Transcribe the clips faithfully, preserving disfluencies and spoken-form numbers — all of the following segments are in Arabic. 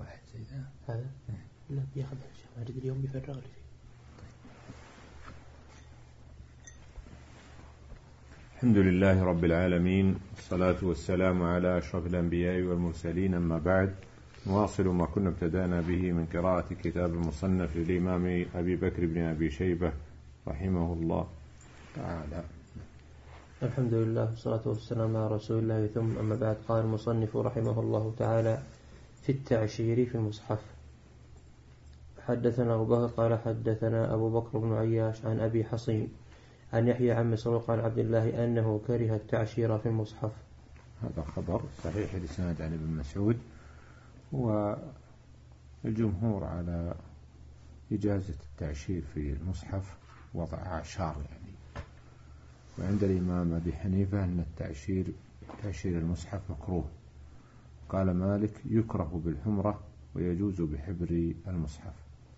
واحد زي ذا هذا لا بياخذ الشيخ ماجد اليوم بيفرغ لي فيه. الحمد لله رب العالمين، والصلاة والسلام على أشرف الأنبياء والمرسلين، أما بعد، نواصل ما كنا ابتدأنا به من قراءة كتاب المصنف للإمام أبي بكر بن أبي شيبة رحمه الله تعالى. الحمد لله والصلاة والسلام على رسول الله، ثم أما بعد. قال المصنف رحمه الله تعالى في التعشير في المصحف: حدثنا أبو بكر قال حدثنا أبو بكر بن عياش عن أبي حصين عن يحيى عن مسروق عن عبد الله أنه كره التعشير في المصحف. هذا خبر صحيح الإسناد عن ابن مسعود، والجمهور على إجازة التعشير في المصحف وضع أعشار يعني. وعند الإمام أبي حنيفة أن التعشير تعشير المصحف مكروه. قال مالك يكره بالحمرة ويجوز بحبر المصحف.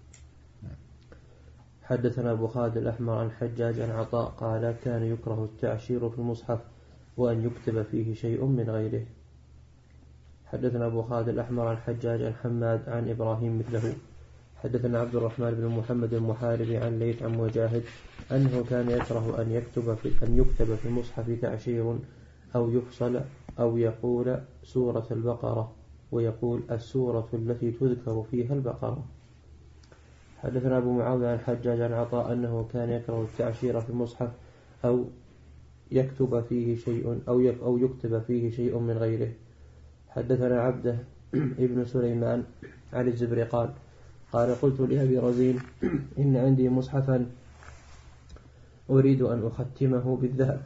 حدثنا أبو خالد الأحمر عن حجاج عن عطاء قال كان يكره التعشير في المصحف وأن يكتب فيه شيء من غيره. حدثنا أبو خالد الأحمر عن حجاج عن حماد عن إبراهيم مثله. حدثنا عبد الرحمن بن محمد المحاربي عن ليث عن مجاهد أنه كان يكره أن يكتب في أن يكتب في المصحف تعشير أو يفصل أو يقول سورة البقرة ويقول السورة التي تذكر فيها البقرة. حدثنا أبو معاوية عن حجاج عن عطاء أنه كان يكره التعشير في المصحف أو يكتب فيه شيء أو أو يكتب فيه شيء من غيره. حدثنا عبده ابن سليمان عن الزبري قال قال قلت لأبي رزين إن عندي مصحفا أريد أن أختمه بالذهب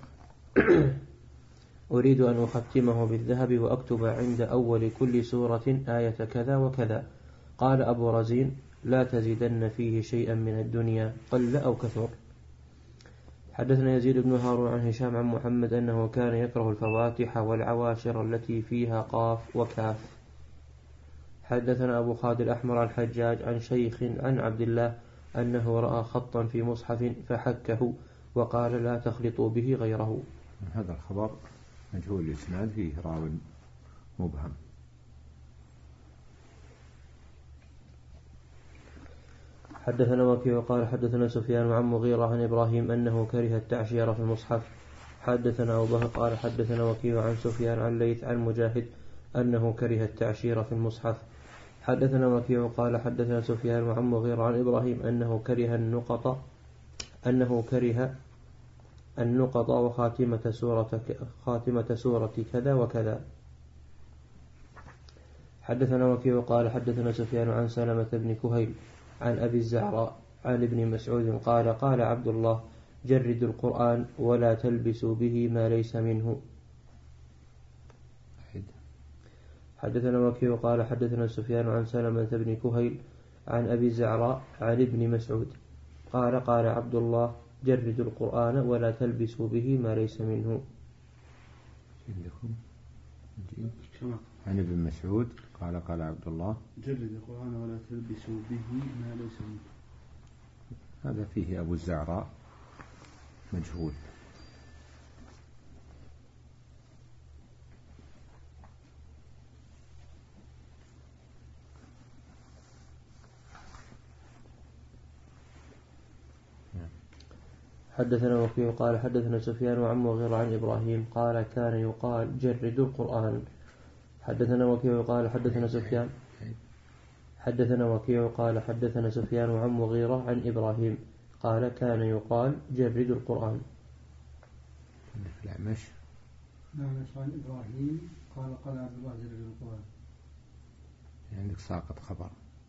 أريد أن أختمه بالذهب وأكتب عند أول كل سورة آية كذا وكذا. قال أبو رزين لا تزيدن فيه شيئا من الدنيا قل أو كثر. حدثنا يزيد بن هارون عن هشام عن محمد أنه كان يكره الفواتح والعواشر التي فيها قاف وكاف. حدثنا أبو خالد الأحمر عن حجاج عن شيخ عن عبد الله أنه رأى خطا في مصحف فحكه وقال لا تخلطوا به غيره. هذا الخبر مجهول الإسناد، فيه راو مبهم. حدثنا وكيع قال حدثنا سفيان عن مغيرة عن إبراهيم أنه كره التعشير في المصحف. حدثنا أبو بكر قال حدثنا وكيع عن سفيان عن ليث عن مجاهد أنه كره التعشير في المصحف. حدثنا وكيع قال حدثنا سفيان عن مغيرة عن إبراهيم أنه كره النقط أنه كره النقط وخاتمة سورة خاتمة سورة كذا وكذا. حدثنا وكيع قال حدثنا سفيان عن سلمة بن كهيل عن أبي الزعراء عن ابن مسعود قال قال عبد الله جردوا القرآن ولا تلبسوا به ما ليس منه. حدثنا وكيع قال حدثنا سفيان عن سلمة بن كهيل عن أبي الزعراء عن ابن مسعود قال قال عبد الله جردوا القرآن ولا تلبسوا به ما ليس منه. عن ابن مسعود قال قال عبد الله جرد القرآن ولا تلبسوا به ما ليس منه. هذا فيه أبو الزعراء مجهول. حدثنا وكيع قال حدثنا سفيان عن مغيرة عن إبراهيم قال كان يقال جردوا القرآن. حدثنا وكيع قال حدثنا سفيان حدثنا وكيع قال حدثنا سفيان عن مغيرة عن إبراهيم قال كان يقال جردوا القرآن. الأعمش الأعمش عن إبراهيم قال قال عبد الله جردوا القرآن. عندك ساقط خبر.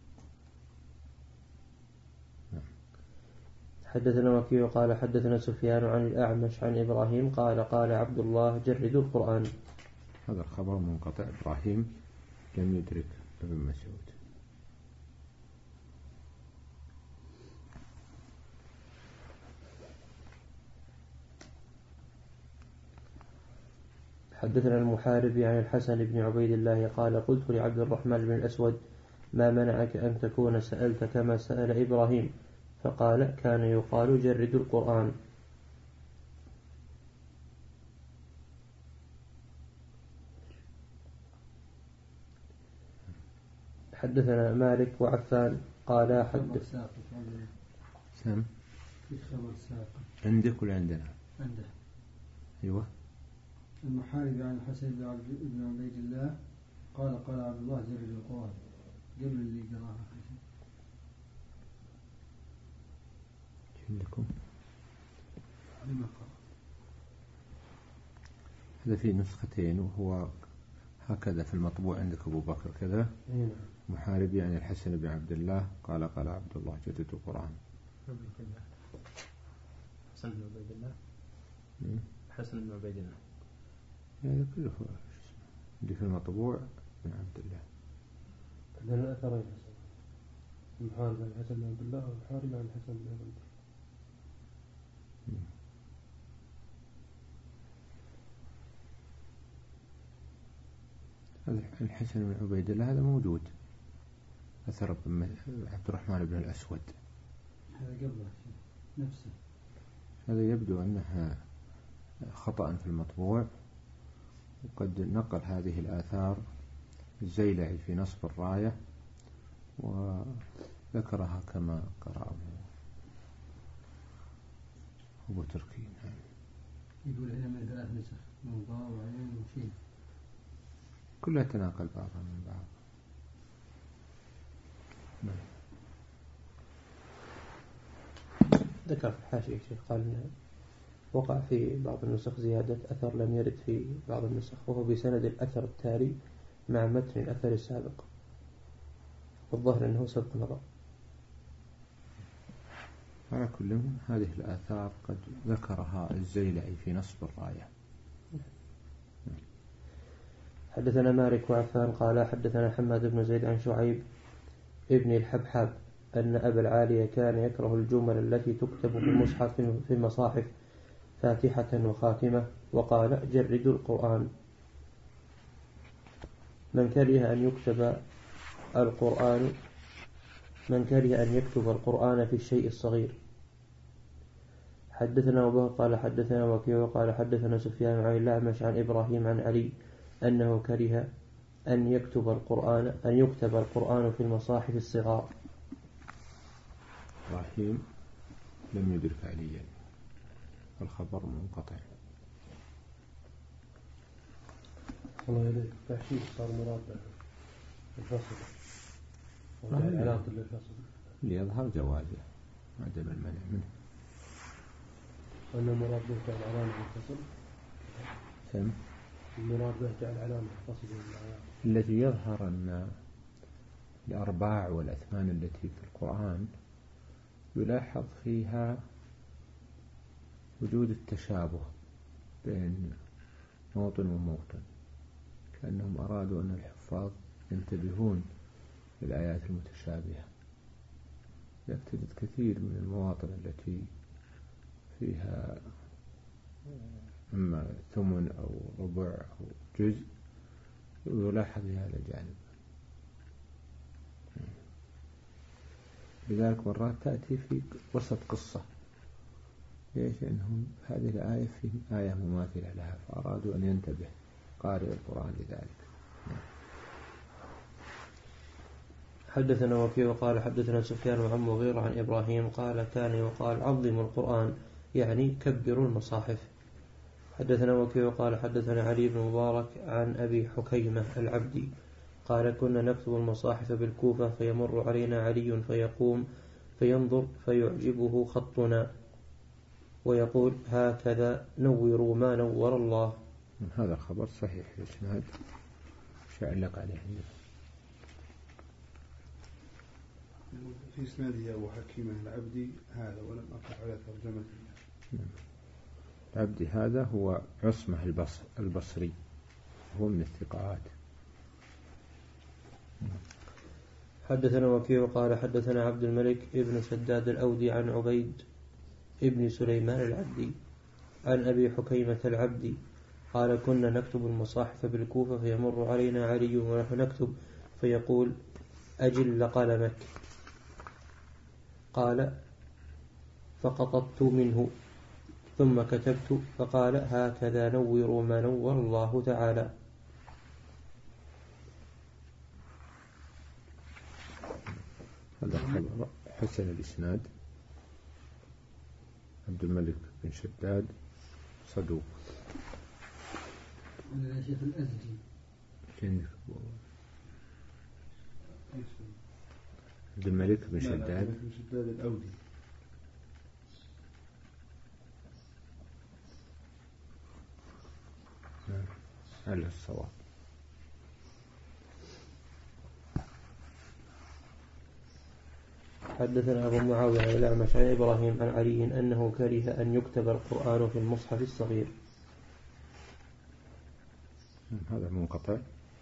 حدثنا وكيع قال حدثنا سفيان عن الأعمش عن إبراهيم قال قال عبد الله جردوا القرآن. هذا الخبر منقطع. إبراهيم لم يدرك ابن مسعود. حدثنا المحاربي عن الحسن بن عبيد الله قال قلت لعبد الرحمن بن الأسود ما منعك أن تكون سألت كما سأل إبراهيم؟ فقال كان يقال جردوا القرآن. حدثنا مالك وعفان قال حدث سم في خبر ساقط عندك ولا عندنا؟ عنده. أيوة. المحارب عن الحسن بن عبيد الله قال قال عبد الله جرد القرآن قبل اللي قراها عندكم لما قرأ هذا في نسختين وهو هكذا في المطبوع عندك أبو بكر كذا. محاربي عن الحسن بن عبد الله قال قال عبد الله جرد القرآن. حسن بن عبيد الله حسن بن عبيد الله هذا كله اللي في المطبوع بن عبد الله. عندنا الأثرين المحارب عن الحسن بن عبد الله والمحارب عن الحسن بن عبد الله. هذا الحسن بن عبيد الله هذا موجود أثر عبد الرحمن بن الأسود. هذا قبله نفسه. هذا يبدو أنها خطأ في المطبوع، وقد نقل هذه الآثار الزيلعي في نصب الراية وذكرها كما قرأه أبو تركي. يقول هنا من ثلاث نسخ من ضاء وعين وشين كلها تناقل بعضها من بعض. ذكر في الحاشية شيخ قال إنه وقع في بعض النسخ زيادة أثر لم يرد في بعض النسخ وهو بسند الأثر التالي مع متن الأثر السابق، والظاهر أنه سبق نظر. على كل هذه الآثار قد ذكرها الزيلعي في نصب الراية. حدثنا مالك وعفان قال حدثنا حماد بن زيد عن شعيب ابن الحبحاب أن أبا العالية كان يكره الجمل التي تكتب في المصحف في المصاحف فاتحة وخاتمة، وقال جردوا القرآن. من كره أن يكتب القرآن من كره أن يكتب القرآن في الشيء الصغير. حدثنا أبو قال حدثنا وكيع قال حدثنا سفيان عن الأعمش عن إبراهيم عن علي أنه كره أن يكتب القرآن أن يكتب القرآن في المصاحف الصغار. إبراهيم لم يدرك عليا، الخبر منقطع. الله يليك تحشيش صار مراد الفصل والعلاقة للفصل ليظهر جوازه عدم المنع منه. وأن المراد به جعل علامة الفصل سم المراد به جعل علامة الفصل التي يظهر أن الأرباع والأثمان التي في القرآن يلاحظ فيها وجود التشابه بين موطن وموطن، كأنهم أرادوا أن الحفاظ ينتبهون للآيات المتشابهة. تجد كثير من المواطن التي فيها إما ثمن أو ربع أو جزء يلاحظ هذا الجانب. لذلك مرات تأتي في وسط قصة، ليش؟ أنهم هذه الآية في آية مماثلة لها فأرادوا أن ينتبه قارئ القرآن لذلك. حدثنا وكيع قال حدثنا سفيان عن مغيرة عن إبراهيم قال كان يقال عظموا القرآن يعني كبروا المصاحف. حدثنا وكيع قال حدثنا علي بن مبارك عن أبي حكيمة العبدي قال كنا نكتب المصاحف بالكوفة فيمر علينا علي فيقوم فينظر فيعجبه خطنا ويقول هكذا نوروا ما نور الله. هذا الخبر صحيح الإسناد، شعلق عليه في إسناده أبو حكيمة العبدي هذا، ولم أقع على ترجمته. العبدي هذا هو عصمة البصر البصري، هو من الثقات. حدثنا وكيع قال حدثنا عبد الملك ابن سداد الأودي عن عبيد ابن سليمان العبدي عن أبي حكيمة العبدي قال كنا نكتب المصاحف بالكوفة فيمر علينا علي ونحن نكتب فيقول أجل قلمك. قال فقطبت منه ثم كتبت فقال هكذا نوروا ما نور الله تعالى. هذا الخبر حسن الإسناد. عبد الملك بن شداد صدوق. عندنا شيخ الأزدي. عبد الملك بن شداد. بن شداد الأودي. على الصواب. حدثنا أبو معاوية عن الأعمش عن إبراهيم عن علي أنه كره أن يكتب القرآن في المصحف الصغير. هذا منقطع.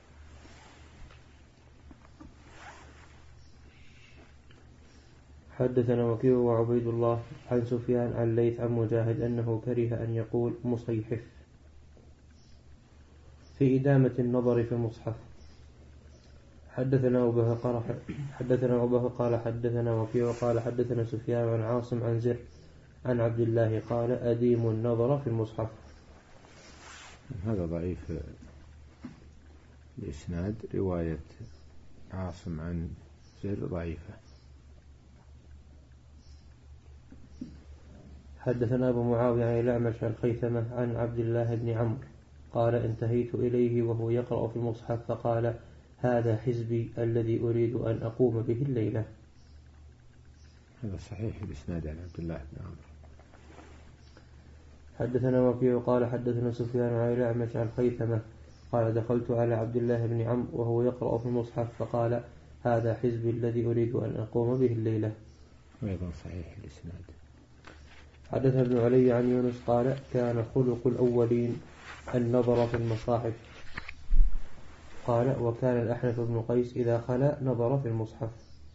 حدثنا وكيع وعبيد الله عن سفيان عن ليث عن مجاهد أنه كره أن يقول مصيحف في إدامة النظر في المصحف. حدثنا أبوه قال حدثنا أبوه قال حدثنا وكيع قال حدثنا سفيان عن عاصم عن زر عن عبد الله قال أديم النظر في المصحف. هذا ضعيف الإسناد. رواية عاصم عن زر ضعيفة. حدثنا أبو معاوية عن الأعمش عن خيثمة عن عبد الله بن عمرو قال انتهيت إليه وهو يقرأ في المصحف فقال هذا حزبي الذي أريد أن أقوم به الليلة. هذا صحيح الإسناد عن عبد الله بن عمرو. حدثنا وكيع قال حدثنا سفيان عن الأعمش عن خيثمة قال دخلت على عبد الله بن عمرو وهو يقرأ في المصحف فقال هذا حزبي الذي أريد أن أقوم به الليلة. وأيضا صحيح الإسناد. حدثنا ابن علي عن يونس قال كان خلق الأولين النظر في المصاحف. قال وكان الأحنف بن قيس إذا خلا نظر في المصحف.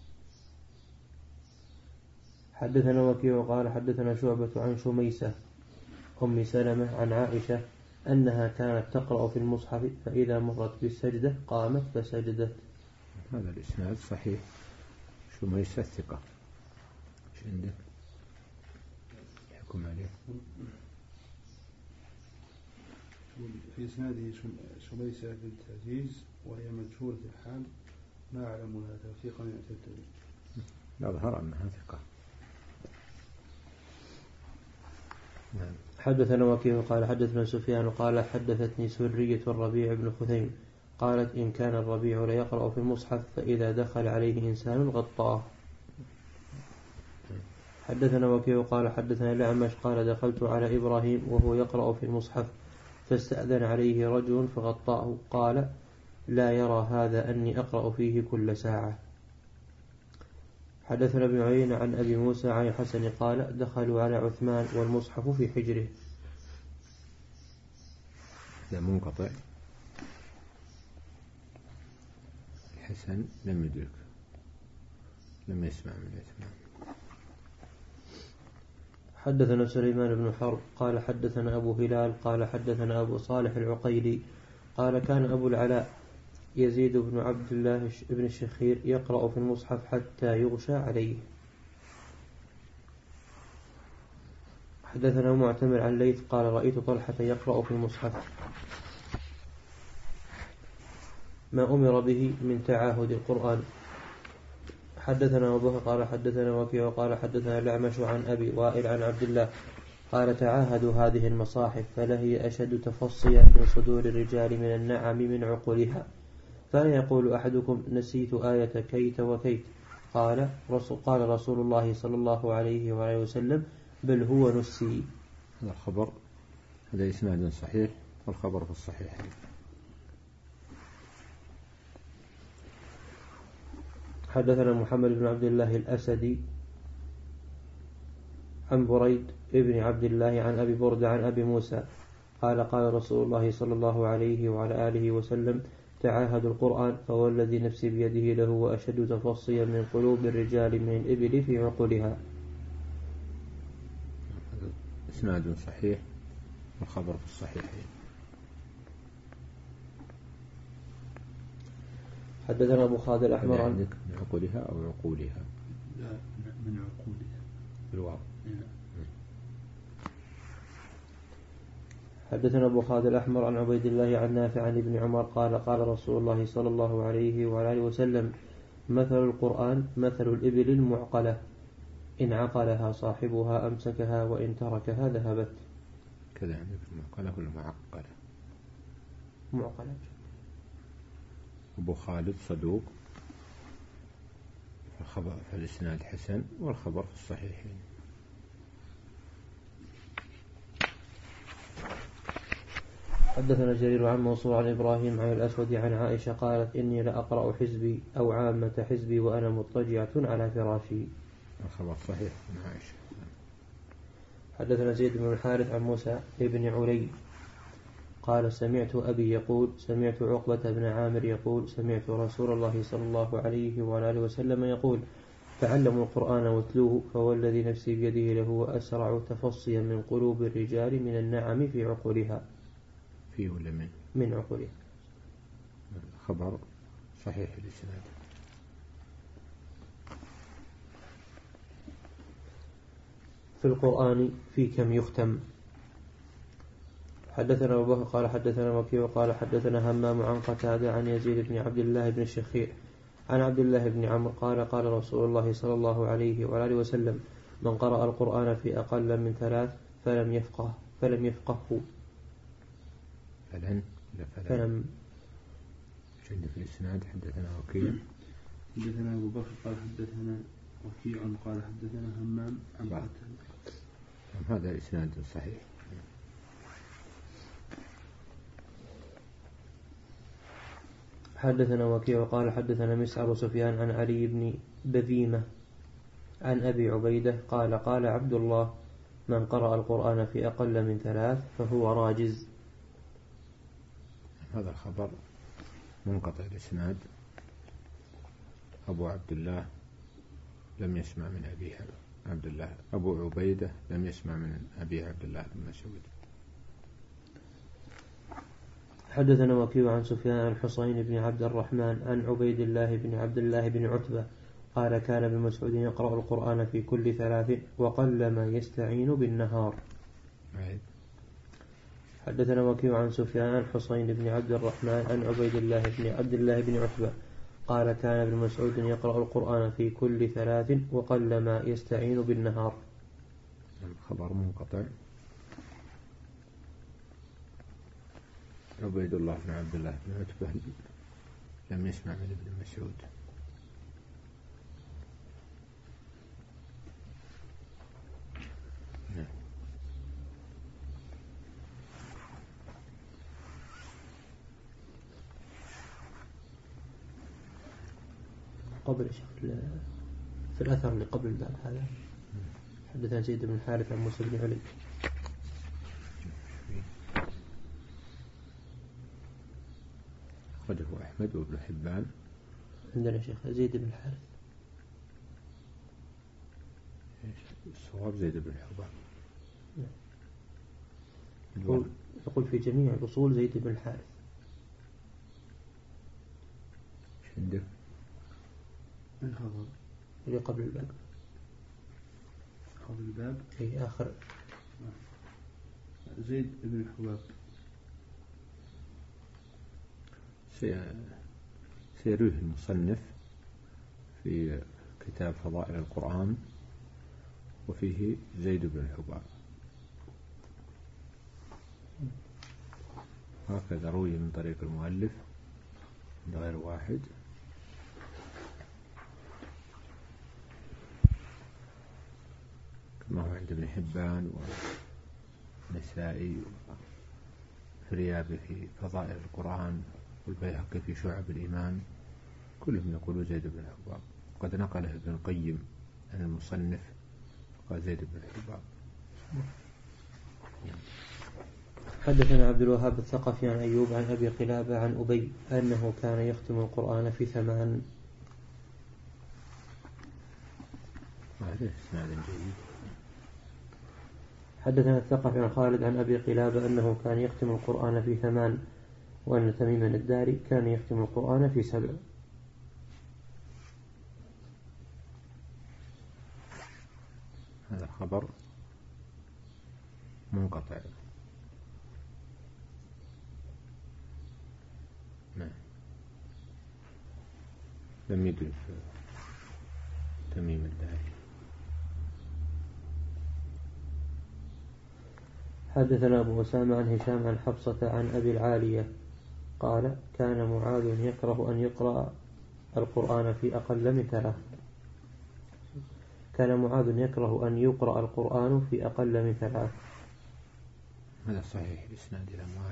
حدثنا وكيع قال حدثنا شعبة عن شميسة أم سلمة عن عائشة أنها كانت تقرأ في المصحف فإذا مرت بالسجدة قامت فسجدت. هذا الإسناد صحيح. شميسة ثقة. ايش عندك؟ يحكم عليه. في إسناده شميسة بنت عزيز وهي مجهولة الحال ما أعلم لها توثيقا يعتد به. لا ظهر أنها ثقة. نعم. حدثنا وكيع قال حدثنا سفيان قال حدثتني سرية الربيع بن خثيم قالت إن كان الربيع ليقرأ في المصحف فإذا دخل عليه إنسان غطاه. حدثنا وكيع قال حدثنا الأعمش قال دخلت على إبراهيم وهو يقرأ في المصحف فاستأذن عليه رجل فغطاه قال لا يرى هذا أني أقرأ فيه كل ساعة. حدثنا ابن عيينة عن أبي موسى عن الحسن قال دخلوا على عثمان والمصحف في حجره. هذا منقطع. الحسن لم يدرك لم يسمع من عثمان. حدثنا سليمان بن حرب قال حدثنا أبو هلال قال حدثنا أبو صالح العقيلي قال كان أبو العلاء يزيد بن عبد الله بن الشخير يقرأ في المصحف حتى يغشى عليه. حدثنا معتمر عن ليث قال رأيت طلحة يقرأ في المصحف ما أمر به من تعاهد القرآن. حدثنا أبوه قال حدثنا وكيع قال حدثنا الأعمش عن أبي وائل عن عبد الله قال تعاهدوا هذه المصاحف فلهي أشد تفصيا من صدور الرجال من النعم من عقولها فلا يقول أحدكم نسيت آية كيت وكيت قال رسول, قال رسول الله صلى الله عليه وآله وسلم بل هو نسي. هذا الخبر هذا إسناد صحيح والخبر في الصحيح. حدثنا محمد بن عبد الله الأسدي عن بريد ابن عبد الله عن أبي بردة عن أبي موسى قال قال رسول الله صلى الله عليه وعلى آله وسلم تعاهدوا القرآن فوالذي نفسي بيده له أشد تفصيا من قلوب الرجال من الإبل في عقولها. إسناد صحيح والخبر في الصحيحين. حدثنا أبو خالد الأحمر عن من عقولها أو عقولها؟ لا من عقولها بالواو. حدثنا أبو خالد الأحمر عن عبيد الله عن نافع عن ابن عمر قال قال رسول الله صلى الله عليه وعلى آله وسلم مثل القرآن مثل الإبل المعقلة إن عقلها صاحبها أمسكها وإن تركها ذهبت. كذا يعني المعقلة ولا معقلة؟ معقلة. أبو خالد صدوق، الخبر في الإسناد حسن والخبر في الصحيحين. حدثنا جرير عن منصور عن إبراهيم عن الأسود عن عائشة قالت إني لأقرأ حزبي أو عامة حزبي وأنا مضطجعة على فراشي. الخبر صحيح من عائشة. حدثنا زيد بن الحارث عن موسى بن علي قال سمعت أبي يقول سمعت عقبة بن عامر يقول سمعت رسول الله صلى الله عليه وعلى آله وسلم يقول تعلموا القرآن واتلوه فوالذي نفسي بيده لهو أسرع تفصيا من قلوب الرجال من النعم في عقولها. فيه ولا من؟ من عقولها. خبر صحيح الإسناد. في القرآن في كم يختم. حدثنا أبو بكر قال حدثنا وكيع قال حدثنا همام عن قتادة عن يزيد بن عبد الله بن الشخير عن عبد الله بن عمرو قال قال رسول الله صلى الله عليه وآله وسلم من قرأ القرآن في أقل من ثلاث فلم يفقه فلم يفقهه. فلن لا فلن. فلم. شد في الإسناد حدثنا وكيع. حدثنا أبو بكر قال حدثنا وكيع قال حدثنا همام عن قتادة. هذا الإسناد صحيح. حدثنا وكيع قال حدثنا مسعر سفيان عن علي بن بذيمة عن أبي عبيدة قال قال عبد الله من قرأ القرآن في أقل من ثلاث فهو راجز. هذا خبر منقطع الإسناد. أبو عبد الله لم يسمع من أبي عبد الله أبو عبيدة لم يسمع من أبي عبد الله بن مسعود. حدثنا وكيع عن سفيان عن حسين بن عبد الرحمن عن عبيد الله بن عبد الله بن عتبة قال كان ابن مسعود يقرأ القرآن في كل ثلاث وقل ما يستعين بالنهار. حدثنا وكيع عن سفيان عن حسين بن عبد الرحمن عن عبيد الله بن عبد الله بن عتبة قال كان ابن مسعود يقرأ القرآن في كل ثلاث وقل ما يستعين بالنهار. خبر منقطع. عبيد الله بن عبد الله بن عتبة لم يسمع من ابن مسعود. قبل في الأثر اللي قبل الباب هذا حدثنا زيد بن الحارث عن موسى بن علي. أخرجه أحمد وابن حبان. عندنا شيخ زيد بن الحارث. الصواب زيد بن حبان. يقول, يقول في جميع الأصول زيد بن الحارث. عندك الخبر اللي قبل الباب. قبل الباب في آخر زيد بن الحباب. سيرويه المصنف في كتاب فضائل القرآن وفيه زيد بن الحباب. هكذا روي من طريق المؤلف من غير واحد. كما هو عند ابن حبان والنسائي فريابي في فضائل القرآن والبيهقي في شعب الإيمان كلهم يقولوا زيد بن الحباب. قد نقله ابن القيم عن المصنف قال زيد بن الحباب. حدثنا عبد الوهاب الثقفي عن أيوب عن أبي قلابة عن أبي أنه كان يختم القرآن في ثمان. هذا إسناد جيد. حدثنا الثقفي عن خالد عن أبي قلابة أنه كان يختم القرآن في ثمان وأن تميما الداري كان يختم القرآن في سبع. هذا خبر منقطع. نعم. لم يدرك تميم الداري. حدثنا أبو أسامة عن هشام عن حفصة عن أبي العالية قال كان معاذ يكره أن يقرأ القرآن في أقل من ثلاث كان معاذ يكره أن يقرأ القرآن في أقل من ثلاث. هذا صحيح الإسناد إلى معاذ.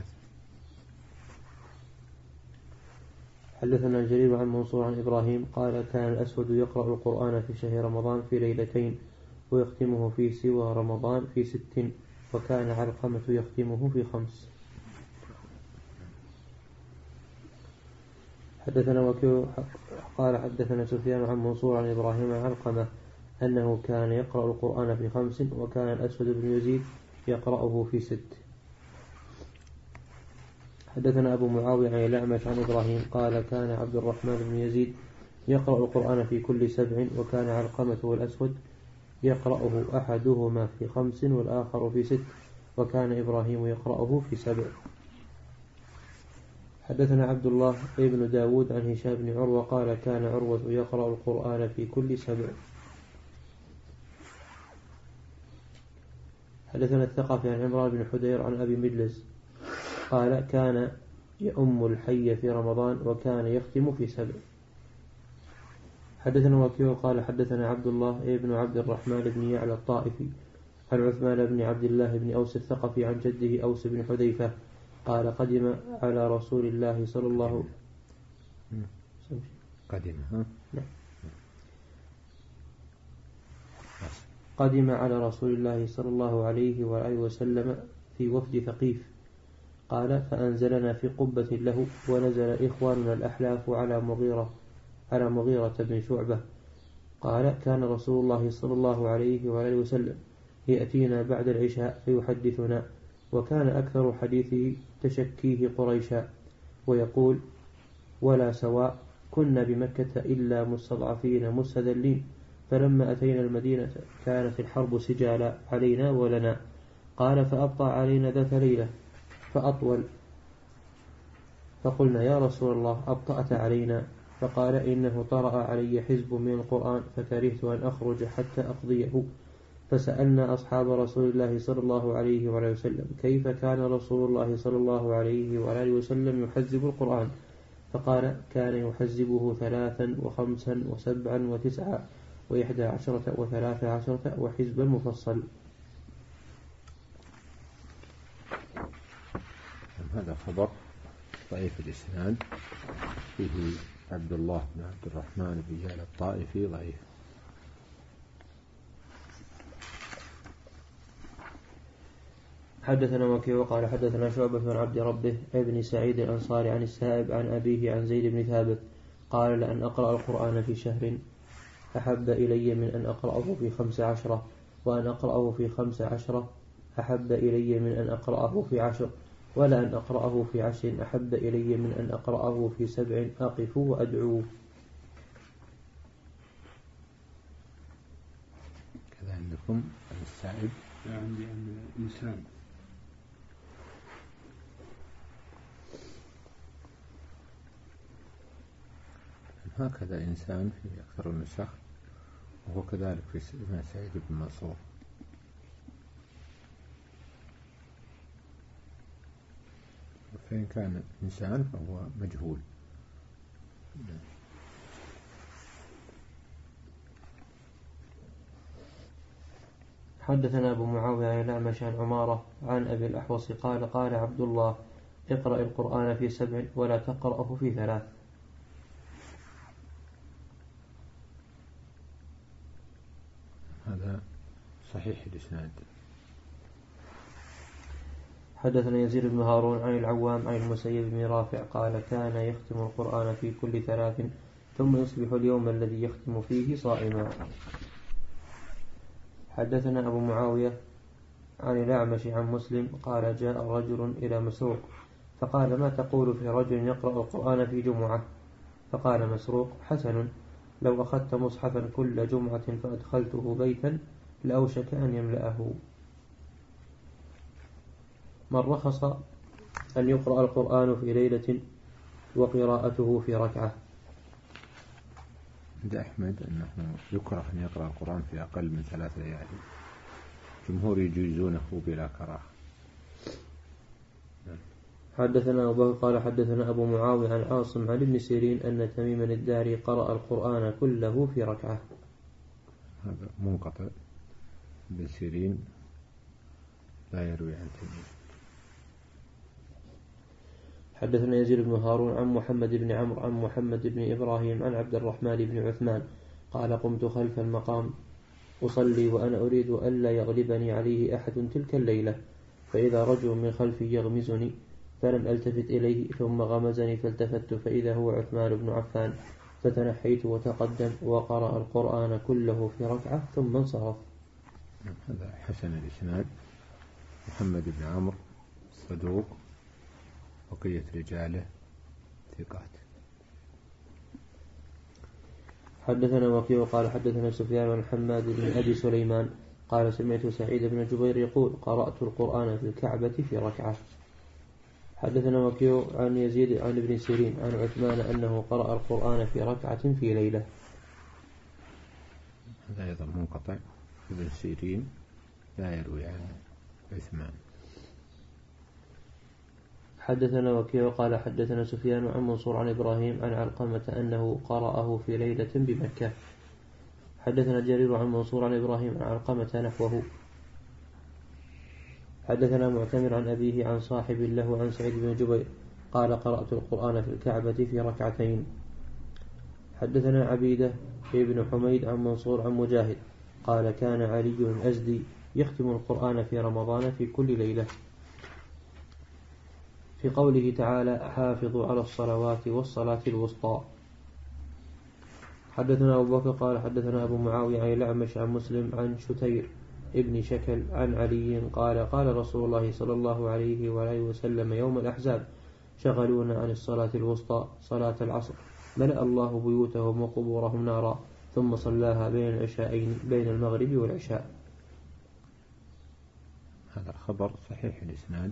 حدثنا الجرير عن منصور عن إبراهيم قال كان الأسود يقرأ القرآن في شهر رمضان في ليلتين ويختمه في سوى رمضان في ست وكان علقمة يختمه في خمس. حدثنا وكيع قال حدثنا سفيان عن منصور عن إبراهيم عن علقمة أنه كان يقرأ القرآن في خمس وكان الأسود بن يزيد يقرأه في ست. حدثنا أبو معاوية عن الأعمش عن إبراهيم قال كان عبد الرحمن بن يزيد يقرأ القرآن في كل سبع وكان علقمة والأسود يقرأه أحدهما في خمس والآخر في ست وكان إبراهيم يقرأه في سبع. حدثنا عبد الله ابن داود عن هشام بن عروة قال كان عروة يقرأ القرآن في كل سبع. حدثنا الثقفي عن عمران بن حدير عن أبي مجلس قال كان يؤم الحي في رمضان وكان يختم في سبع. حدثنا وكيع قال حدثنا عبد الله ابن عبد الرحمن بن يعلى الطائفي عن عثمان بن عبد الله بن أوس الثقفي عن جده أوس بن حذيفة قال قدم على رسول الله صلى الله عليه وسلم قدم ها؟ قدم على رسول الله صلى الله عليه وآله وسلم في وفد ثقيف قال فأنزلنا في قبة له ونزل إخواننا الأحلاف على مغيرة على مغيرة بن شعبة قال كان رسول الله صلى الله عليه وآله وسلم يأتينا بعد العشاء فيحدثنا وكان أكثر حديثه تشكيه قريشا ويقول ولا سواء كنا بمكة إلا مستضعفين مستذلين فلما أتينا المدينة كانت الحرب سجالا علينا ولنا قال فأبطأ علينا ذات ليلة فأطول فقلنا يا رسول الله أبطأت علينا فقال إنه طرأ علي حزب من القرآن فكرهت أن أخرج حتى أقضيه فسألنا أصحاب رسول الله صلى الله عليه وآله وسلم كيف كان رسول الله صلى الله عليه وآله وسلم يحزب القرآن فقال كان يحزبه ثلاثا وخمسا وسبعا وتسعا وإحدى عشرة وثلاث عشرة وحزبا مفصل. هذا خبر ضعيف الإسناد فيه عبد الله بن عبد الرحمن بن جعل الطائفي ضعيف. حدثنا وكيع قال حدثنا شعبة بن عبد ربه ابن سعيد الأنصاري عن السائب عن أبيه عن زيد بن ثابت قال لأن أقرأ القرآن في شهر أحب إلي من أن أقرأه في خمس عشرة وأن أقرأه في خمس عشرة أحب إلي من أن أقرأه في عشر ولا أن أقرأه في عشر أحب إلي من أن أقرأه في سبع أقف وأدعو. كذا عندكم السائب عندي أن إنسان هكذا إنسان في أكثر النسخ وهو كذلك في ابن سعيد بن منصور. فإن كان إنسان فهو مجهول. حدثنا أبو معاوية عن الأعمش عن عمارة عن أبي الأحوص قال قال عبد الله اقرأ القرآن في سبع ولا تقرأه في ثلاث. هذا صحيح الإسناد. حدثنا يزيد بن هارون عن العوام عن المسيب بن رافع قال كان يختم القرآن في كل ثلاث ثم يصبح اليوم الذي يختم فيه صائما. حدثنا أبو معاوية عن الأعمش عن مسلم قال جاء رجل إلى مسروق فقال ما تقول في رجل يقرأ القرآن في جمعة؟ فقال مسروق حسن لو أخذت مصحفا كل جمعة فأدخلته بيتا لأوشك أن يملأه. من رخص أن يقرأ القرآن في ليلة وقراءته في ركعة. عند أحمد أنه يكره أن يقرأ القرآن في أقل من ثلاث ليالي، جمهور يجيزونه بلا كراهة. حدثنا أبو بكر قال حدثنا أبو معاوية عن عاصم عن ابن سيرين أن تميما الداري قرأ القرآن كله في ركعة. هذا منقطع، ابن سيرين لا يروي عن تميم. حدثنا يزيد بن هارون عن محمد بن عمرو عن محمد بن إبراهيم عن عبد الرحمن بن عثمان قال قمت خلف المقام أصلي وأنا أريد ألا يغلبني عليه أحد تلك الليلة، فإذا رجل من خلفي يغمزني فلم ألتفت إليه ثم غمزني فالتفت فإذا هو عثمان بن عفان، فتنحيت وتقدم وقرأ القرآن كله في ركعة ثم انصرف. هذا حسن الإسناد. محمد بن عمرو صدوق، بقية رجاله ثقات. حدثنا وكيع قال حدثنا سفيان عن حماد بن أبي سليمان قال سمعت سعيد بن جبير يقول قرأت القرآن في الكعبة في ركعة. حدثنا وكيع عن يزيد عن ابن سيرين عن عثمان أنه قرأ القرآن في ركعة في ليلة. هذا أيضا منقطع، ابن سيرين لا يروي عن عثمان. حدثنا وكيع قال حدثنا سفيان عن منصور عن إبراهيم عن علقمة أنه قرأه في ليلة بمكة. حدثنا جرير عن منصور عن إبراهيم عن علقمة نحوه. حدثنا معتمر عن أبيه عن صاحب له عن سعيد بن جبير قال قرأت القرآن في الكعبة في ركعتين. حدثنا عبيدة بن حميد عن منصور عن مجاهد قال كان علي الأزدي يختم القرآن في رمضان في كل ليلة، في قوله تعالى حافظوا على الصلوات والصلاة الوسطى. حدثنا أبو بكر قال حدثنا أبو معاوية عن الأعمش عن مسلم عن شتير ابن شكل عن علي قال قال رسول الله صلى الله عليه وآله وسلم يوم الأحزاب شغلونا عن الصلاة الوسطى صلاة العصر ملأ الله بيوتهم وقبورهم نارا ثم صلاها بين العشاءين بين المغرب والعشاء. هذا الخبر صحيح الإسناد،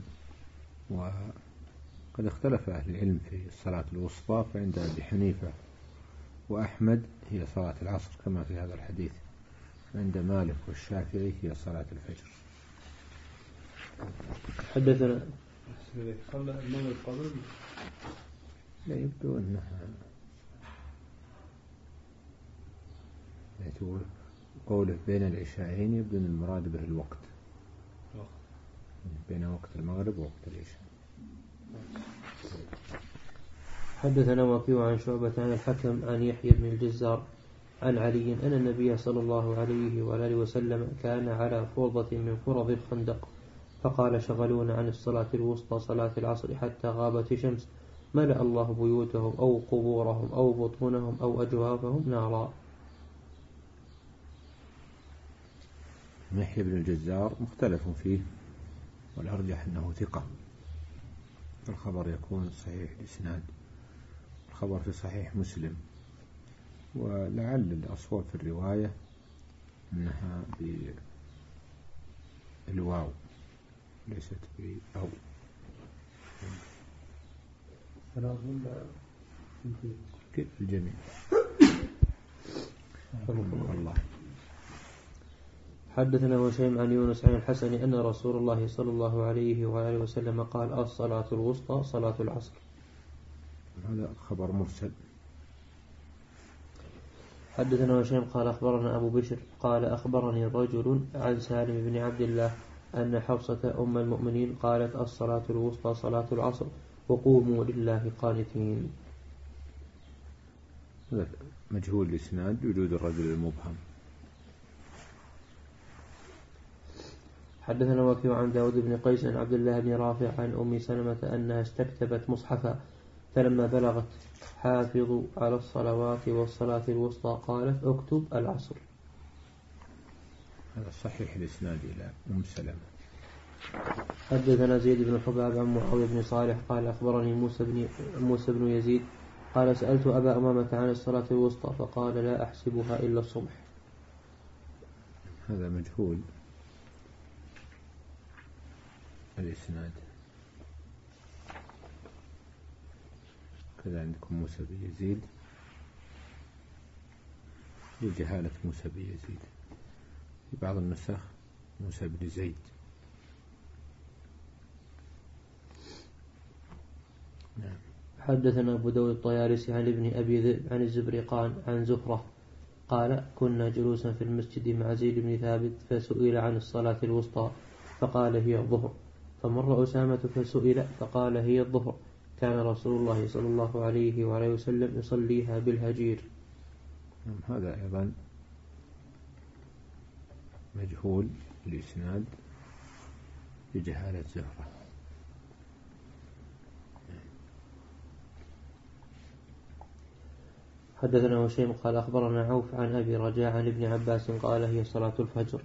وقد اختلف أهل العلم في الصلاة الوسطى، فعند أبي حنيفة وأحمد هي صلاة العصر كما في هذا الحديث، عند مالك والشافعي هي صلاة الفجر. حدثنا صلى المغرب قبل، لا يبدو أنها قوله بين العشاءين يبدو أن المراد به الوقت، بين وقت المغرب ووقت العشاء. حدثنا وكيع عن شعبة عن الحكم عن يحيى بن الجزار عن علي أن النبي صلى الله عليه وآله وسلم كان على فرضة من فرض الخندق فقال شغلونا عن الصلاة الوسطى صلاة العصر حتى غابت الشمس ملأ الله بيوتهم أو قبورهم أو بطونهم أو أجوافهم نارا. يحيى بن الجزار مختلف فيه، والأرجح أنه ثقة، الخبر يكون صحيح الإسناد. الخبر في صحيح مسلم، ولعل الأصوات في الرواية أنها بالواو ليست بأو. كيف الجميع الله. حدثنا هشيم عن يونس عن الحسن أن رسول الله صلى الله عليه وآله وسلم قال الصلاة الوسطى صلاة العصر. هذا خبر مرسل. حدثنا هشيم قال أخبرنا أبو بشر قال أخبرني رجل عن سالم بن عبد الله أن حفصة أم المؤمنين قالت الصلاة الوسطى صلاة العصر وقوموا لله قانتين. هذا مجهول الإسناد وجود الرجل المبهم. حدثنا وكيع عن داود بن قيس عن عبد الله بن رافع عن أم سلمة أنها استكتبت مصحفا فلما بلغت حافظوا على الصلوات والصلاة الوسطى قالت اكتب العصر. هذا صحيح الإسناد إلى أم سلمة. حدثنا زيد بن حباب عن معاوية بن صالح قال أخبرني موسى بن, موسى بن يزيد قال سألت أبا أمامة عن الصلاة الوسطى فقال لا أحسبها إلا الصبح. هذا مجهول الإسناد. كذا عندكم موسى بن يزيد لجهالة موسى بن يزيد. في بعض النسخ موسى بن زيد. نعم. حدثنا أبو داود الطيالسي عن ابن أبي ذئب عن الزبرقان عن زهرة قال كنا جلوسا في المسجد مع زيد بن ثابت فسئل عن الصلاة الوسطى فقال هي الظهر، فمر أسامة فسئل فقال هي الظهر، كان رسول الله صلى الله عليه وعليه وسلم يصليها بالهجير. هذا أيضا مجهول الإسناد بجهالة زهرة. حدثنا هشيم قال أخبرنا عوف عن أبي رجاء عن ابن عباس قال هي صلاة الفجر.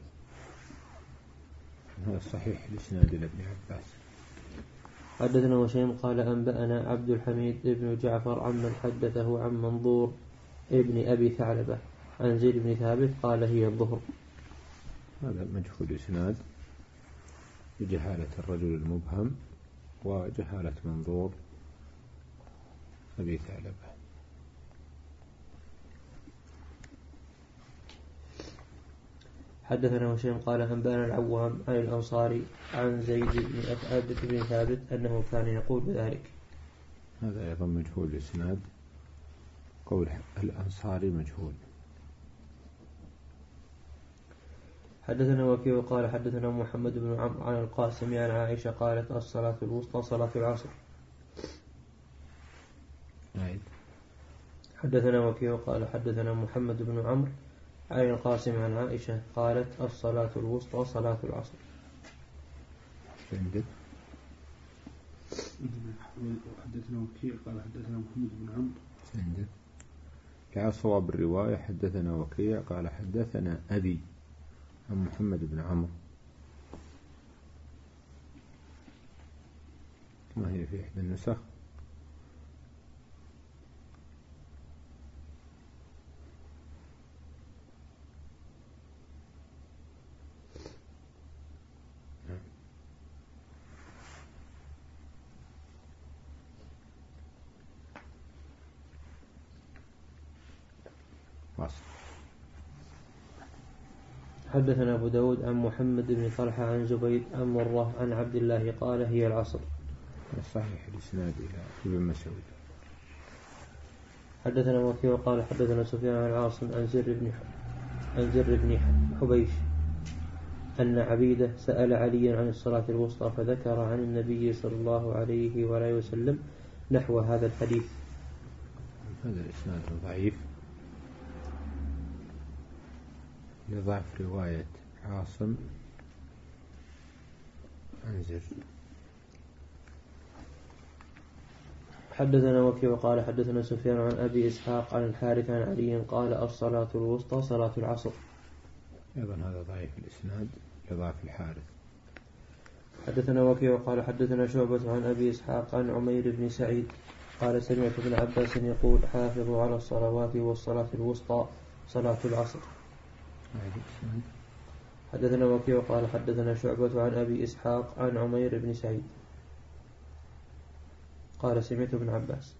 هذا صحيح الإسناد إلى ابن عباس. حدثنا هشيم قال أنبأنا عبد الحميد بن جعفر عمن حدثه عن منظور ابن أبي ثعلبة عن زيد بن ثابت قال هي الظهر. هذا مجهول الإسناد بجهالة الرجل المبهم وجهالة منظور أبي ثعلبة. حدثنا هشيم قال أنبأنا العوام عن الأنصاري عن زيد بن أسعد بن ثابت أنه كان يقول بذلك. هذا أيضا مجهول الإسناد، قول الأنصاري مجهول. حدثنا وكيع قال حدثنا محمد بن عمرو عن القاسم عن عائشة قالت الصلاة الوسطى صلاة العصر. عيد. حدثنا وكيع قال حدثنا محمد بن عمرو عن القاسم عن عائشة قالت الصلاة الوسطى صلاة العصر. عندك حدثنا وكيع قال حدثنا محمد بن عمرو. عندك كعب صواب الرواية حدثنا وكيع قال حدثنا أبي عن محمد بن عمرو، ما هي في إحدى النسخ. حدثنا أبو داود عن محمد بن طلحة عن زبيد عن مرة عن عبد الله قال هي العصر. صحيح الإسناد إلى ابن مسعود. حدثنا وكيع قال حدثنا سفيان عن عاصم عن زر بن عن زر بن حبيش أن عبيدة سأل عليا عن الصلاة الوسطى فذكر عن النبي صلى الله عليه وآله وسلم نحو هذا الحديث. هذا الإسناد ضعيف لضعف رواية عاصم عن زر. حدثنا وكيع قال حدثنا سفيان عن أبي إسحاق عن الحارث عن علي قال الصلاة الوسطى صلاة العصر. أيضا هذا ضعيف الإسناد لضعف الحارث. حدثنا وكيع قال حدثنا شعبة عن أبي إسحاق عن عمير بن سعيد قال سمعت ابن عباس يقول حافظوا على الصلوات والصلاة الوسطى صلاة العصر. حدثنا وكيع قال حدثنا شعبة عن أبي إسحاق عن عمير بن سعيد قال سمعت ابن عباس.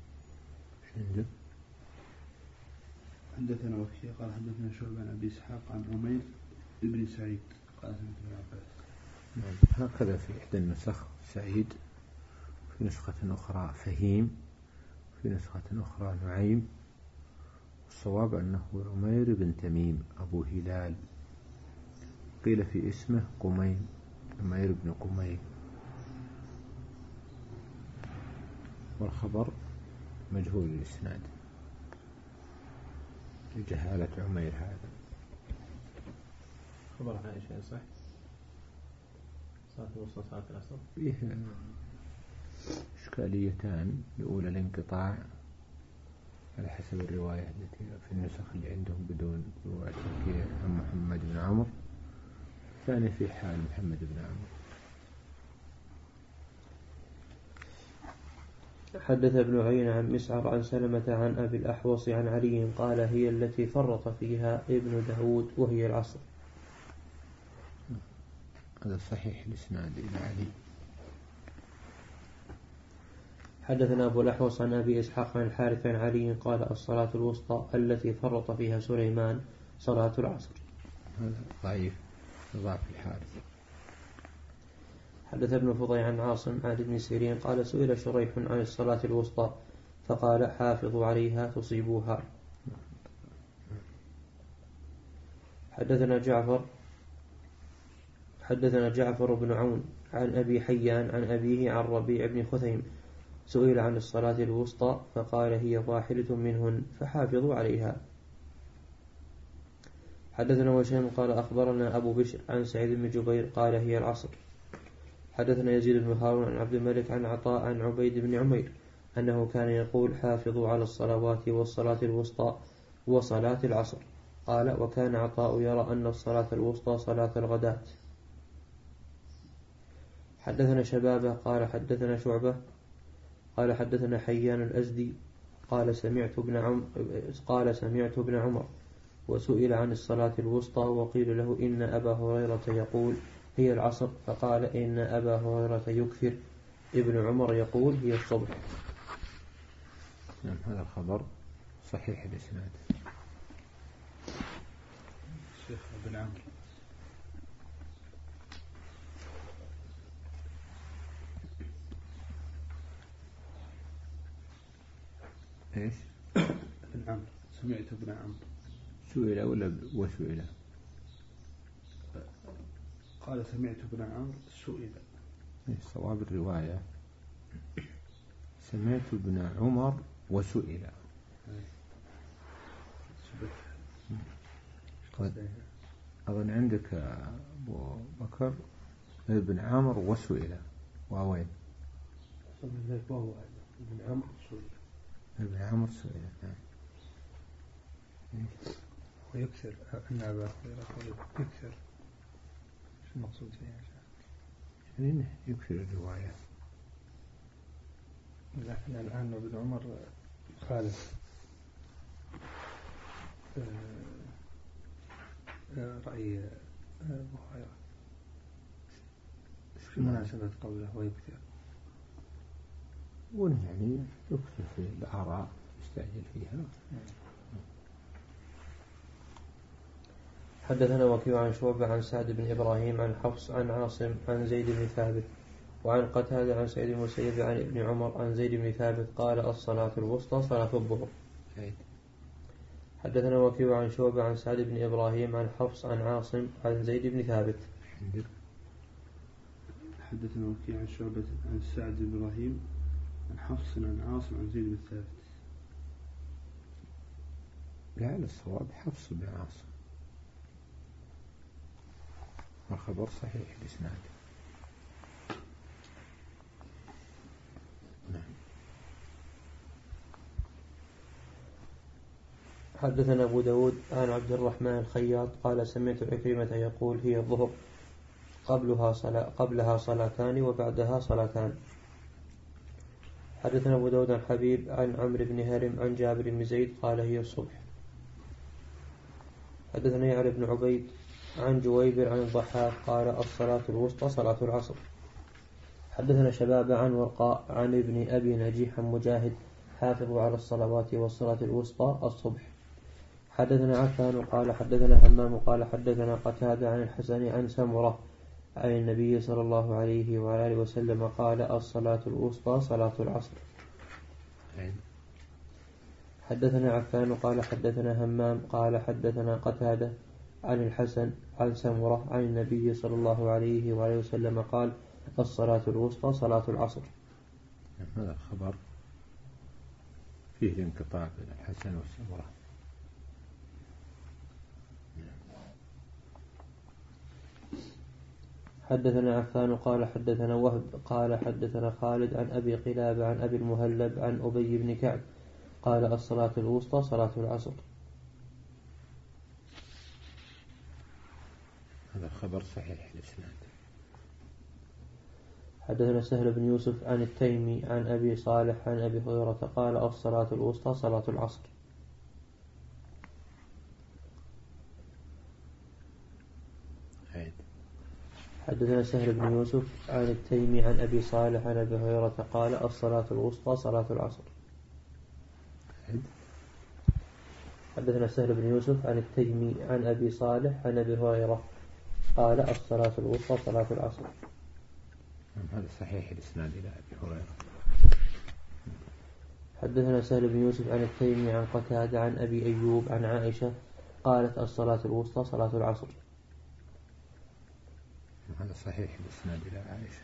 حدثنا وكيع قال حدثنا شعبة عن أبي إسحاق عن عمير بن سعيد قال سمعت ابن عباس. هكذا في إحدى النسخ سعيد، في نسخة أخرى فهيم، في نسخة أخرى نعيم. الصواب أنه عمير بن تميم أبو هلال، قيل في اسمه قميم، عمير بن قميم، والخبر مجهول الإسناد لجهالة عمير هذا. خبر عائشة صح؟ صلاة الوسطى صلاة العصر. فيه إشكاليتان، الأولى الانقطاع على حسب الرواية التي في النسخ اللي عندهم بدون رواية وكيع عن محمد بن عمرو، الثاني في حال محمد بن عمرو. حدث ابن عيينة عن مسعر عن سلمة عن أبي الأحوص عن علي قال هي التي فرط فيها ابن داود وهي العصر. هذا صحيح الإسناد إلى علي. حدثنا أبو الأحوص عن أبي إسحاق عن الحارث عن علي قال الصلاة الوسطى التي فرط فيها سليمان صلاة العصر. هذا ضعيف ضعف الحارث. حدث ابن فضيل عن عاصم عن ابن سيرين قال سئل شريح عن الصلاة الوسطى فقال حافظوا عليها تصيبوها. حدثنا جعفر حدثنا جعفر بن عون عن أبي حيان عن أبيه عن ربيع بن خثيم سئل عن الصلاة الوسطى فقال هي واحدة منهن فحافظوا عليها. حدثنا وشيم قال أخبرنا أبو بشر عن سعيد بن جبير قال هي العصر. حدثنا يزيد بن هارون عن عبد الملك عن عطاء عن عبيد بن عمير أنه كان يقول حافظوا على الصلوات والصلاة الوسطى وصلاة العصر. قال وكان عطاء يرى أن الصلاة الوسطى صلاة الغداة. حدثنا شبابه قال حدثنا شعبة قال حدثنا حيان الأزدي قال سمعت ابن عم قال سمعت ابن عمر وسئل عن الصلاة الوسطى وقيل له إن أبا هريرة يقول هي العصر فقال إن أبا هريرة يكثر ابن عمر يقول هي الصبح. نعم هذا الخبر صحيح الإسناد. الشيخ بن عمرو إيش؟ بن عمرو سمعت ابن عمرو سئل ولا وسئل؟ قال سمعت ابن عمرو سئل. صواب الرواية سمعت ابن عمر وسئل. أظن عندك أبو بكر ابن عمر وسئل ووين؟ ابن عمرو سئل. ابن عمر سئل. ويكثر أن أبا هريرة يكثر شو المقصود فيها؟ يعني يكثر الرواية. لكن الآن ابن عمر خالف رأي أبو هريرة في مناسبة قوله ويكثر. يعني يكثر في الآراء يستعجل فيها. حدثنا وكيع عن شعبة عن سعد بن إبراهيم عن حفص عن عاصم عن زيد بن ثابت وعن قتادة عن سعيد المسيب عن ابن عمر عن زيد بن ثابت قال الصلاة الوسطى صلاة الظهر. حدثنا وكيع عن شعبة عن سعد بن إبراهيم عن حفص عن عاصم عن زيد بن ثابت. حدثنا وكيع عن شعبة عن سعد بن إبراهيم عن حفص عن عاصم عن زيد بن ثابت. لا الصواب حفص بن عاصم. الخبر صحيح الإسناد. نعم. حدثنا أبو داود عن عبد الرحمن الخياط قال سمعت عكرمة يقول هي الظهر قبلها صلاة قبلها صلاتان وبعدها صلاتان. حدثنا أبو داود عن حبيب عن عمرو بن هرم عن جابر بن زيد قال هي الصبح. حدثنا يعلى بن عبيد عن جويبر عن الضحاك قال الصلاة الوسطى صلاة العصر. حدثنا شباب عن ورقاء عن ابن أبي نجيح مجاهد حافظوا على الصلوات والصلاة الوسطى الصبح. حدثنا عفان قال حدثنا همام قال حدثنا قتادة عن الحسن عن سمرة عن النبي صلى الله عليه وعلى آله وسلم قال الصلاة الوسطى صلاة العصر. حدثنا عفان قال حدثنا همام قال حدثنا قتادة عن الحسن عن سمرة عن النبي صلى الله عليه وعليه وسلم قال الصلاة الوسطى صلاة العصر. هذا الخبر فيه الانقطاع بين الحسن والسمرة. حدثنا عفان قال حدثنا وهب قال حدثنا خالد عن أبي قلاب عن أبي المهلب عن أبي بن كعب قال الصلاة الوسطى صلاة العصر. هذا الخبر صحيح الإسناد. حدثنا سهل بن يوسف عن التيمي عن أبي صالح عن أبي هريرة قال الصلاة الوسطى صلاة العصر. حدثنا سهل بن يوسف عن التيمي عن أبي صالح عن أبي هريرة قال الصلاة الوسطى صلاة العصر. حدثنا سهل بن يوسف عن التيمي عن أبي صالح عن أبي هريرة قال الصلاة الوسطى صلاة العصر. هذا صحيح الإسناد إلى أبي هريرة. حدثنا سهل بن يوسف عن التيمي عن قتادة عن أبي أيوب عن عائشة قالت الصلاة الوسطى صلاة العصر. هذا صحيح الإسناد إلى عائشة.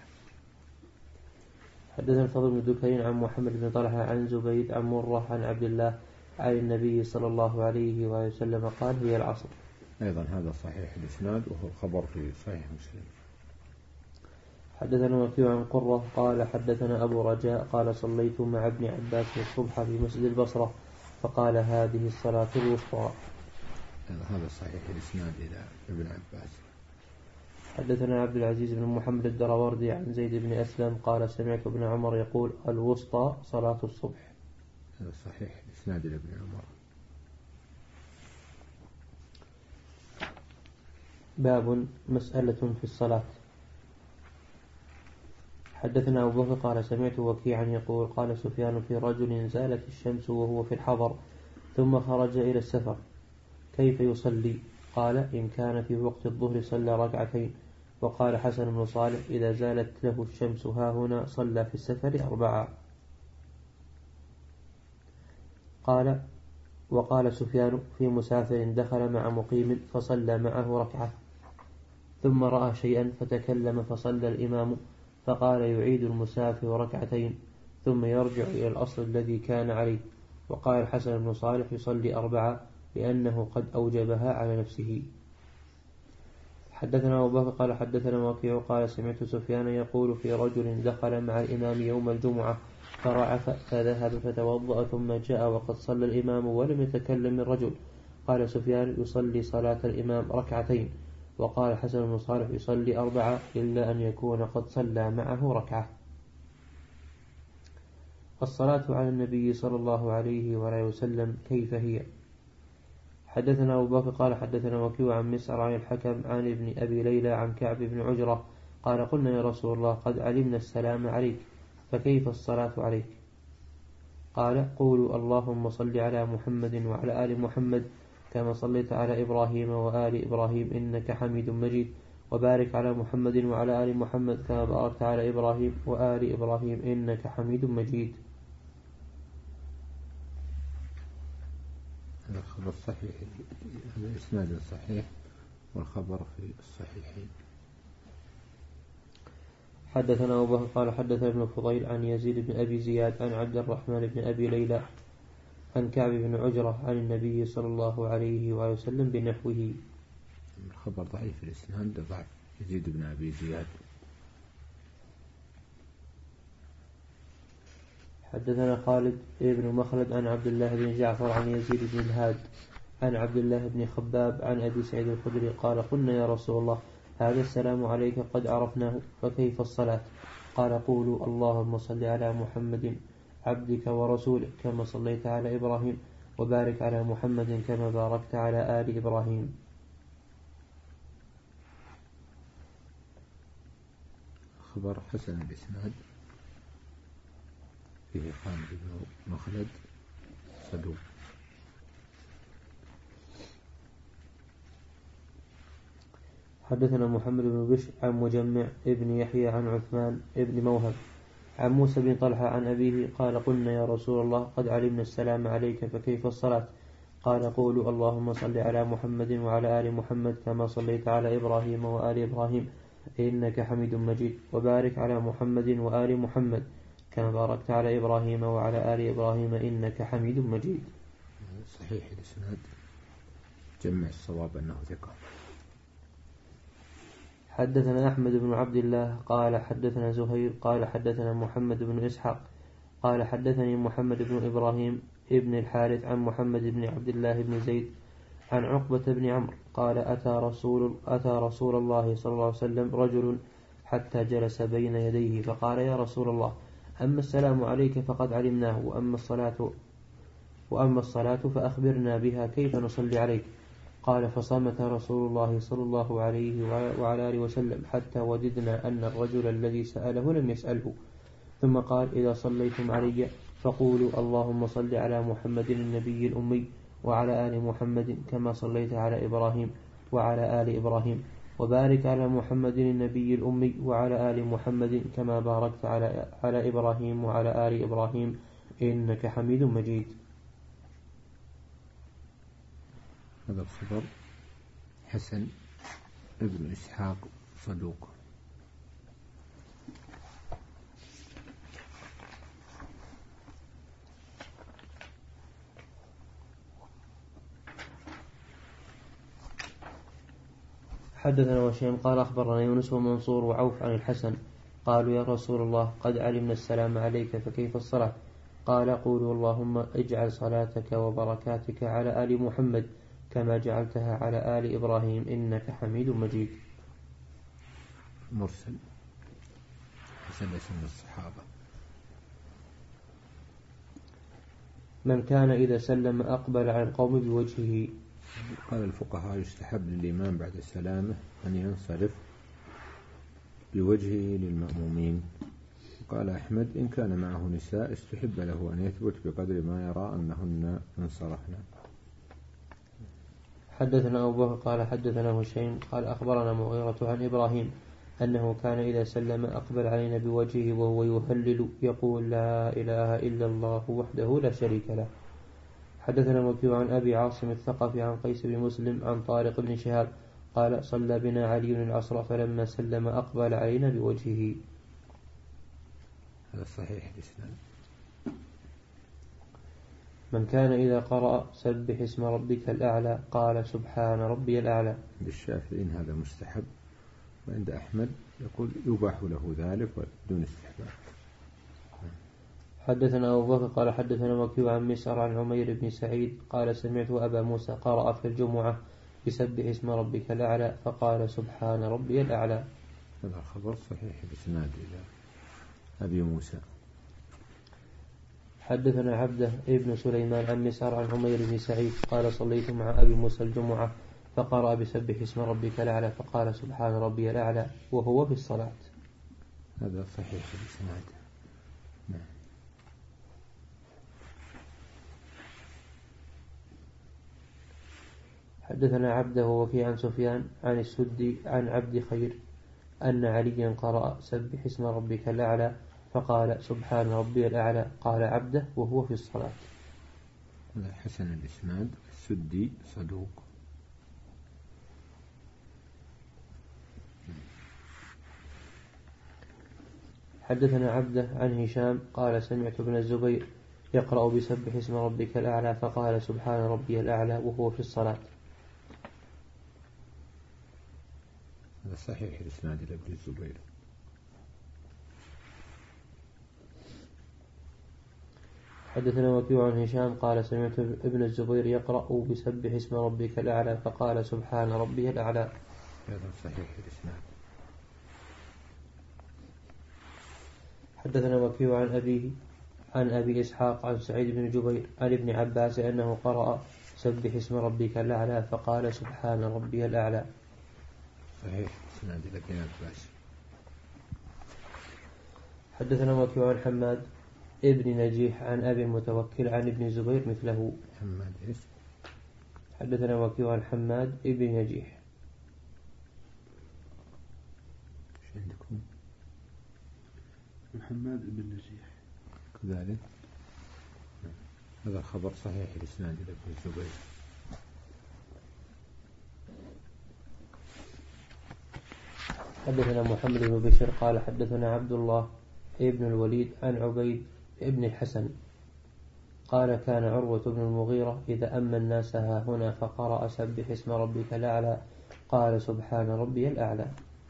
حدثنا الفضل بن دكين عن محمد بن طلحة عن زبيد عن مرة عن عبد الله عن النبي صلى الله عليه وسلم قال هي العصر. أيضا هذا صحيح الإسناد وهو الخبر في صحيح مسلم. حدثنا وكيع عن قرة قال حدثنا أبو رجاء قال صليت مع ابن عباس الصبح في مسجد البصرة فقال هذه الصلاة الوسطى. هذا صحيح الإسناد إلى ابن عباس. حدثنا عبد العزيز بن محمد الدراوردي عن زيد بن أسلم قال سمعت ابن عمر يقول الوسطى صلاة الصبح. هذا صحيح الإسناد إلى ابن عمر. باب مسألة في الصلاة. حدثنا أبو بكر قال سمعت وكيعا يقول قال سفيان في رجل زالت الشمس وهو في الحضر ثم خرج إلى السفر كيف يصلي؟ قال إن كان في وقت الظهر صلى ركعتين. وقال حسن بن صالح إذا زالت له الشمس ها هنا صلى في السفر أربعة. قال وقال سفيان في مسافر دخل مع مقيم فصلى معه ركعة ثم رأى شيئا فتكلم فصلى الإمام فقال يعيد المسافر ركعتين ثم يرجع إلى الأصل الذي كان عليه. وقال الحسن بن صالح يصلي أربعة لأنه قد أوجبها على نفسه. حدثنا أبو بكر قال حدثنا وكيع قال سمعت سفيان يقول في رجل دخل مع الإمام يوم الجمعة فرعف فذهب فتوضأ ثم جاء وقد صلى الإمام ولم يتكلم الرجل. قال سفيان يصلي صلاة الإمام ركعتين. وقال حسن بن صالح يصلي أربعة إلا أن يكون قد صلى معه ركعة. الصلاة على النبي صلى الله عليه وآله وسلم كيف هي؟ حدثنا أبو بكر قال حدثنا وكيع عن مسعر عن الحكم عن ابن أبي ليلى عن كعب بن عجرة قال قلنا يا رسول الله قد علمنا السلام عليك فكيف الصلاة عليك؟ قال قولوا اللهم صل على محمد وعلى آل محمد كما صليت على إبراهيم وآل إبراهيم إنك حميد مجيد وبارك على محمد وعلى آل محمد كما باركت على إبراهيم وآل إبراهيم إنك حميد مجيد. هذا الخبر صحيح، هذا إسناد صحيح والخبر في الصحيحين. حدثنا أبو بكر قال حدثنا ابن فضيل عن يزيد بن أبي زياد عن عبد الرحمن بن أبي ليلى عن كعب بن عجرة عن النبي صلى الله عليه وآله وسلم بنحوه. الخبر ضعيف الإسناد، ضعف يزيد بن أبي زياد. حدثنا خالد بن مخلد عن عبد الله بن جعفر عن يزيد بن الهاد عن عبد الله بن خباب عن أبي سعيد الخدري قال قلنا يا رسول الله هذا السلام عليك قد عرفناه فكيف الصلاة؟ قال قولوا اللهم صل على محمد عبدك ورسولك كما صليت على إبراهيم وبارك على محمد كما باركت على آل إبراهيم. خبر حسن الإسناد فيه خالد بن مخلد صدوق. حدثنا محمد بن بشر عن مجمع ابن يحيى عن عثمان ابن موهب عن موسى بن طلحة عن أبيه قال قلنا يا رسول الله قد علمنا السلام عليك فكيف الصلاة؟ قال قولوا اللهم صل على محمد وعلى آل محمد كما صليت على إبراهيم وآل إبراهيم إنك حميد مجيد وبارك على محمد وآل محمد كما باركت على إبراهيم وعلى آل إبراهيم إنك حميد مجيد. صحيح الإسناد، جمع الصواب أنه ثقة. حدثنا أحمد بن عبد الله قال حدثنا زهير قال حدثنا محمد بن إسحاق قال حدثني محمد بن إبراهيم ابن الحارث عن محمد بن عبد الله بن زيد عن عقبة بن عمرو قال أتى رسول, أتى رسول الله صلى الله عليه وسلم رجل حتى جلس بين يديه فقال يا رسول الله أما السلام عليك فقد علمناه وأما الصلاة وأما الصلاة فأخبرنا بها كيف نصلي عليك؟ قال فصمت رسول الله صلى الله عليه وعلى آله وسلم حتى وددنا أن الرجل الذي سأله لم يسأله. ثم قال إذا صليتم علي فقولوا اللهم صل على محمد النبي الأمي وعلى آل محمد كما صليت على إبراهيم وعلى آل إبراهيم وبارك على محمد النبي الأمي وعلى آل محمد كما باركت على على إبراهيم وعلى آل إبراهيم إنك حميد مجيد. هذا الخبر حسن ابن إسحاق صدوق. حدثنا وشيم قال أخبرنا يونس ومنصور وعوف عن الحسن قالوا يا رسول الله قد علمنا السلام عليك فكيف الصلاة؟ قال قولوا اللهم اجعل صلاتك وبركاتك على آل محمد كما جعلتها على آل إبراهيم إنك حميد مجيد. مرسل حسن اسم الصحابة. من كان إذا سلم أقبل على القوم بوجهه. قال الفقهاء يستحب للإمام بعد سلامه أن ينصرف بوجهه للمأمومين. قال أحمد إن كان معه نساء استحب له أن يثبت بقدر ما يرى أنهن انصرفنا. حدثنا أبو بكر قال حدثنا هشيم قال أخبرنا مغيرة عن إبراهيم أنه كان إذا سلم أقبل علينا بوجهه وهو يهلل يقول لا إله إلا الله وحده لا شريك له. حدثنا وكيع عن أبي عاصم الثقفي عن قيس بن مسلم عن طارق بن شهاب قال صلى بنا علي العصر فلما سلم أقبل علينا بوجهه. هذا صحيح الإسلام. من كان إذا قرأ سبح اسم ربك الأعلى قال سبحان ربي الأعلى. بالشافعين هذا مستحب، وعند أحمد يقول يباح له ذلك بدون استحباب. حدثنا أبو بكر قال حدثنا وكيع عن مسعر عن عمير بن سعيد قال سمعت أبا موسى قرأ في الجمعة بسبح اسم ربك الأعلى فقال سبحان ربي الأعلى. هذا خبر صحيح بإسناد إلى أبي موسى. حدثنا عبده ابن سليمان عن مسعر عن عمير بن سعيد قال صليت مع أبي موسى الجمعة فقرأ بسبح اسم ربك الأعلى فقال سبحان ربي الأعلى وهو في الصلاة. هذا صحيح بإسناد. نعم. حدثنا عبده وفي عن سفيان عن السدي عن عبد خير أن عليا قرأ سبح اسم ربك الأعلى فقال سبحان ربي الأعلى قال عبده وهو في الصلاة. هذا حسن الإسناد. السدي صدوق. حدثنا عبده عن هشام قال سمعت ابن الزبير يقرأ بسبح اسم ربك الأعلى فقال سبحان ربي الأعلى وهو في الصلاة. هذا صحيح الإسناد إلى ابن الزبير. حدثنا وكيع عن هشام قال سمعت ابن الزبير يقرأ بسبح اسم ربك الأعلى فقال سبحان ربي الأعلى. هذا صحيح الإسناد. حدثنا وكيع عن أبيه عن أبي إسحاق عن سعيد بن جبير عن ابن عباس أنه قرأ سبح اسم ربك الأعلى فقال سبحان ربي الأعلى. صحيح الإسناد إلى ابن عباس. حدثنا وكيع عن حماد ابن نجيح عن أبي المتوكل عن ابن الزبير مثله. حماد إيش؟ حدثنا وكيع عن حماد ابن نجيح. إيش عندكم؟ محمد بن نجيح كذلك. هذا خبر صحيح الإسناد إلى ابن الزبير. حدثنا محمد بن بشر قال حدثنا عبد الله ابن الوليد عن عبيد ابن الحسن قال كان عروة بن المغيرة إذا أما الناس ها هنا فقرأ سبح اسم ربك الأعلى قال سبحان ربي الأعلى.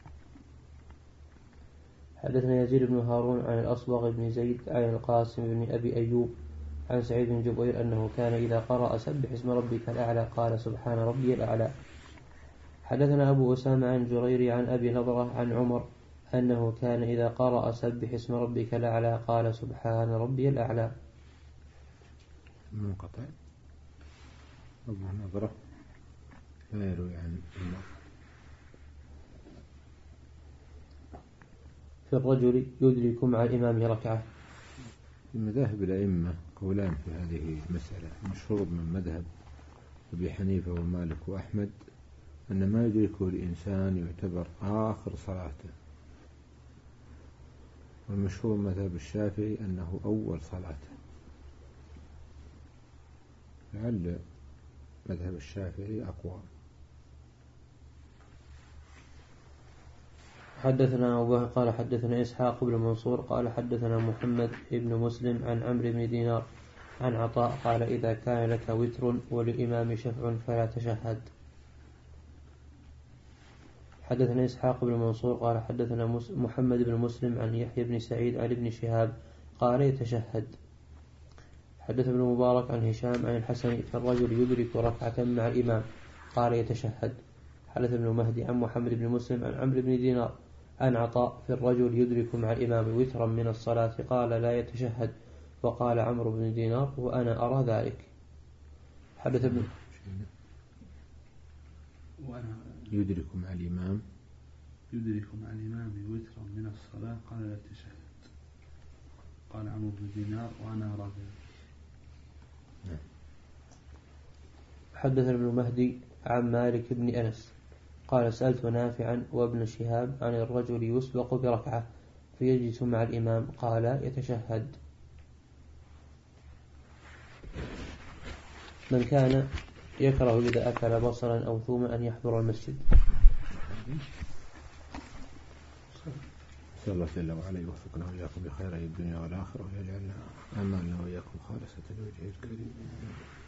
حدثنا يزيد بن هارون عن الأصبغ بن زيد عن القاسم بن أبي أيوب عن سعيد بن جبير أنه كان إذا قرأ سبح اسم ربك الأعلى قال سبحان ربي الأعلى. حدثنا أبو أسامة عن جرير عن أبي نضرة عن عمر أنه كان إذا قرأ سبح اسم ربك الأعلى قال سبحان ربي الأعلى. منقطع. أبو نضرة لا يروي عن عمر. في الرجل يدرك مع الإمام ركعة. مذاهب الأئمة قولان في هذه المسألة. مشهور من مذهب أبي حنيفة ومالك وأحمد أن ما يدركه الإنسان يعتبر آخر صلاته، والمشهور مذهب الشافعي أنه أول صلاته. لعل مذهب الشافعي أقوى. حدثنا أبو بكر قال حدثنا إسحاق بن منصور قال حدثنا محمد بن مسلم عن عمرو بن دينار عن عطاء قال إذا كان لك وتر وللإمام شفع فلا تشهد. حدثنا إسحاق بن منصور قال حدثنا محمد بن مسلم عن يحيى بن سعيد عن ابن شهاب قال يتشهد. حدث ابن مبارك عن هشام عن الحسن فالرجل يدرك ركعة مع الإمام قال يتشهد. حدث ابن مهدي عن محمد بن مسلم عن عمرو بن دينار عن عطاء في الرجل يدرك مع الإمام وترا من الصلاة قال لا يتشهد. وقال عمرو بن دينار وأنا أرى ذلك. حدث ابن وأنا يدرك مع الإمام يدرك مع الإمام وترا من الصلاة قال لا يتشهد. قال عمرو بن دينار وأنا أرى ذلك. حدث ابن مهدي عن مالك بن أنس قال سألت نافعا وابن شهاب عن الرجل يسبق بركعة فيجلس مع الإمام قال يتشهد. من كان يكره إذا أكل بصلا أو ثوما أن يحضر المسجد. نسأل الله جل وعلا يوفقنا وإياكم بخير الدنيا والآخرة ويجعلنا أعمالنا وإياكم خالصة لوجهه الكريم.